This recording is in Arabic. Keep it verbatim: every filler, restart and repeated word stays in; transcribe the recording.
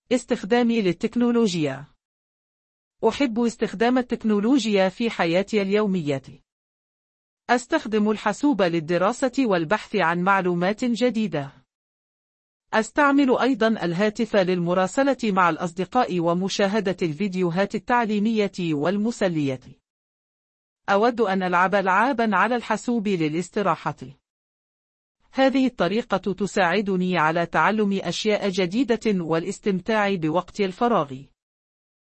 استخدامي للتكنولوجيا. أحب استخدام التكنولوجيا في حياتي اليومية. أستخدم الحاسوب للدراسة والبحث عن معلومات جديدة. أستعمل أيضا الهاتف للمراسلة مع الأصدقاء ومشاهدة الفيديوهات التعليمية والمسلية. أود أن ألعب ألعابا على الحاسوب للاستراحة. هذه الطريقة تساعدني على تعلم أشياء جديدة والاستمتاع بوقت الفراغ.